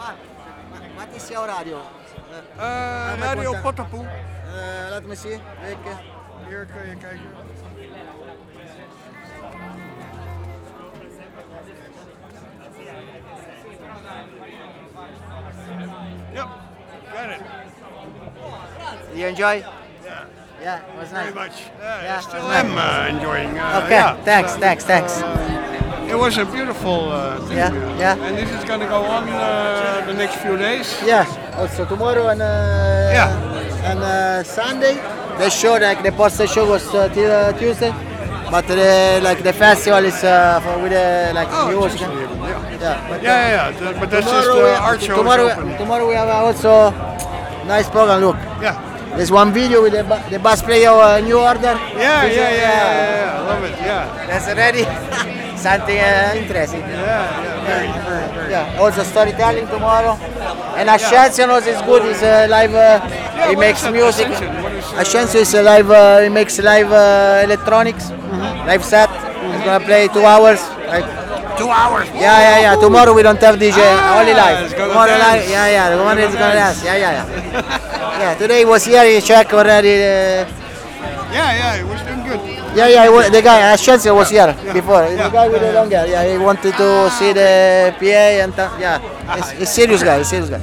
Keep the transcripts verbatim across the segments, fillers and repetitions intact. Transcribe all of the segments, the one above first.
Wat is jouw radio? Uh, Radio Pottapoe. Uh, laat me zien. Weken. Hier kun je kijken. Yep, got it. You enjoy? Yeah. Yeah, it was Very nice. much. Yeah, Yeah, I still it was am uh, enjoying. Uh, Okay, yeah. thanks, Uh, thanks, thanks. uh, it was a beautiful uh, thing. Yeah, uh, yeah. And this is going to go on uh, the next few days. Yeah, also tomorrow and uh, Yeah. and uh, Sunday the show, like the poster show was uh, till uh, Tuesday, but the, like the festival is uh, for, with uh, like Oh, music. Tuesday even, yeah. Yeah, but, Yeah, yeah, yeah. th- But that's just tomorrow, the we- art show. is tomorrow, open. tomorrow we have also nice program. Look, Yeah. there's one video with the, ba- the bass player uh, New Order. Yeah, yeah, This, yeah, uh, yeah, yeah, yeah. I love it. Yeah. That's already something uh, interesting. Yeah, yeah. Very, very, very. Yeah, also storytelling tomorrow. And Ascension also is good. He's a live. Uh, Yeah, he what makes is that, music. Ascension? What is, uh, Ascension is a live. Uh, he makes live uh, electronics, live set. He's gonna play two hours. Like, Two hours. yeah, yeah, yeah. Tomorrow we don't have D J. Ah, only live. it's gonna Tomorrow dance. live. Yeah, yeah. The one Gonna is gonna dance. dance. Yeah, yeah, yeah. Yeah. Today he was here. He checked already. Uh, Yeah, yeah, it was doing good. yeah, yeah. he wa- The guy Ascension was here Yeah. before. Yeah. The guy with the long hair. Yeah, he wanted to see the P A and th- yeah. He's, he's serious guy. He's serious guy.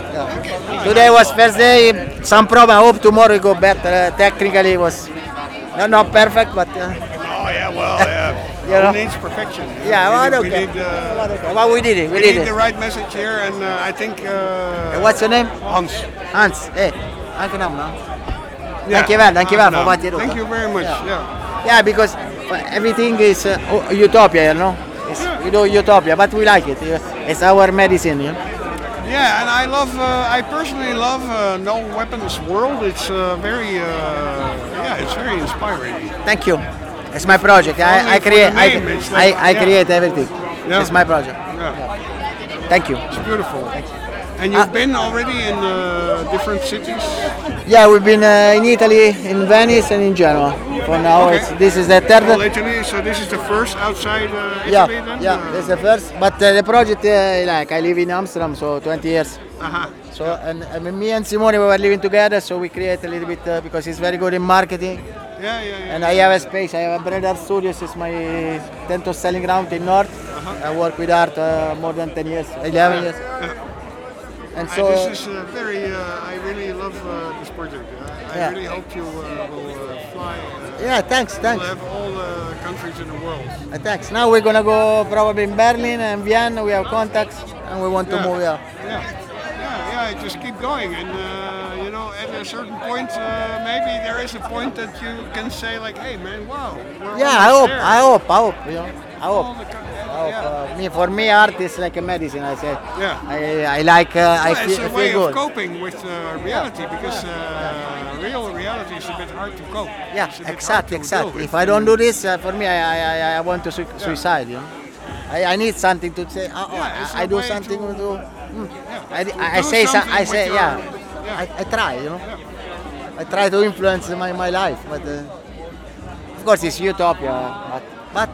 Yeah. Today was first day. Some problem. I hope tomorrow it go better. Uh, technically, it was not not perfect, but uh, Oh, yeah, well, yeah. You know? Who needs perfection? yeah. we Well, need, we okay. need, uh, Well, okay. But we did it. We we did need it. the right message here, and uh, I think. Uh, What's your name? Hans. Hans. Hey, anche naam, no? Yeah. Dankjewel, dankjewel voor Aangenaam. wat je doet. Thank you very much. Yeah. Yeah. Yeah, because everything is uh, utopia, you know. It's, we do utopia, but we like it. It's our medicine, you know. Yeah, and I love. Uh, I personally love uh, No Weapons World. It's uh, very. Uh, yeah, it's very inspiring. Thank you. It's my project. Only I, I for create. the I, name, it's I, like- I yeah. create everything. Yeah. It's my project. Yeah, Thank you. it's beautiful. And you've Uh, been already in uh, different cities. Yeah, we've been uh, in Italy, in Venice, and in Genoa. For now, Okay. it's, this is the third. Well, Italy. So this is the first outside uh, Yeah, Italy then. yeah, this is the first. But uh, the project, uh, like I live in Amsterdam, so twenty years. Uh-huh. So and, and me and Simone we were living together, so we create a little bit uh, because he's very good in marketing. Yeah, yeah, yeah. And I have a space. I have a Brother Studios. It's my tent of selling ground in North. I work with art uh, more than ten years, eleven years. And Uh, so this is uh, very. Uh, I really love uh, this project. Uh, I Yeah. really hope you uh, will uh, fly. Uh, yeah, thanks, We'll thanks, have all the countries in the world. uh, thanks. Now we're gonna go probably in Berlin and Vienna. We have contacts and we want to Yeah. move here. Yeah, yeah, yeah. Just keep going, and uh, you know, at a certain point, uh, maybe there is a point that you can say like, "Hey, man, wow." we're Yeah, I almost hope, there." I hope, I hope, you know, I All hope. the co- I hope. yeah. Uh, me, for me, art is like a medicine. I say. Yeah. I, I like. Uh, I Well, it's feel, a I way feel of good. coping with uh, reality because uh, real reality is a bit hard to cope. Yeah, It's a bit exactly, hard to deal exactly. with. If I don't do this, uh, for me, I, I, I, I want to sui- suicide. You know, I, I need something to say. Oh, oh, Yeah, it's I, I a do way something to- to. mm. Yeah, I, to I, I do say some, something I with say your- yeah. yeah. I, I try, you know. I try to influence my, my life, but uh, of course it's utopia. But, but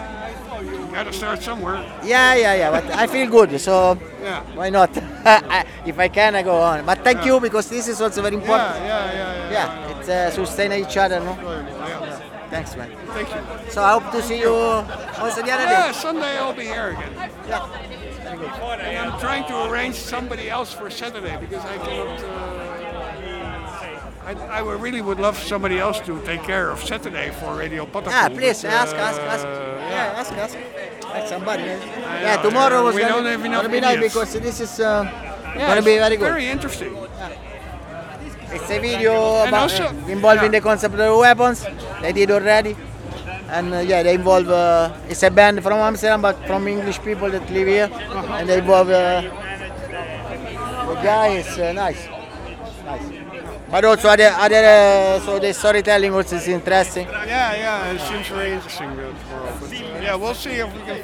Gotta start somewhere. yeah, yeah, yeah. But I feel good, so Yeah. why not? I, if I can, I go on. But thank you because this is also very Yeah, important. yeah, yeah, yeah. Yeah, it's uh, sustain each other, no? yeah. Thanks, man. Thank you. So I hope to see you also the other Yeah, day. Sunday I'll be here again. Yeah. And I'm trying to arrange somebody else for Saturday because I cannot. Uh, I, I would really would love somebody else to take care of Saturday for Radio Pottapoe. Yeah, please but, ask, ask, ask. uh, Yeah, ask, ask. Ask somebody. I Yeah, know, tomorrow was we gonna, don't have enough gonna be nice idiots. because this is uh, Yeah, gonna it's be very good. Very interesting. It's a video And about also- uh, involving yeah. the concept of the weapons. They did already, and uh, yeah, they involve. Uh, it's a band from Amsterdam, but from English people that live here, and they involve. Uh, the guy is uh, nice, nice. But also other, other uh, so the storytelling also is interesting. Yeah, yeah, it seems very interesting. uh, for- But, uh, yeah, we'll see if we can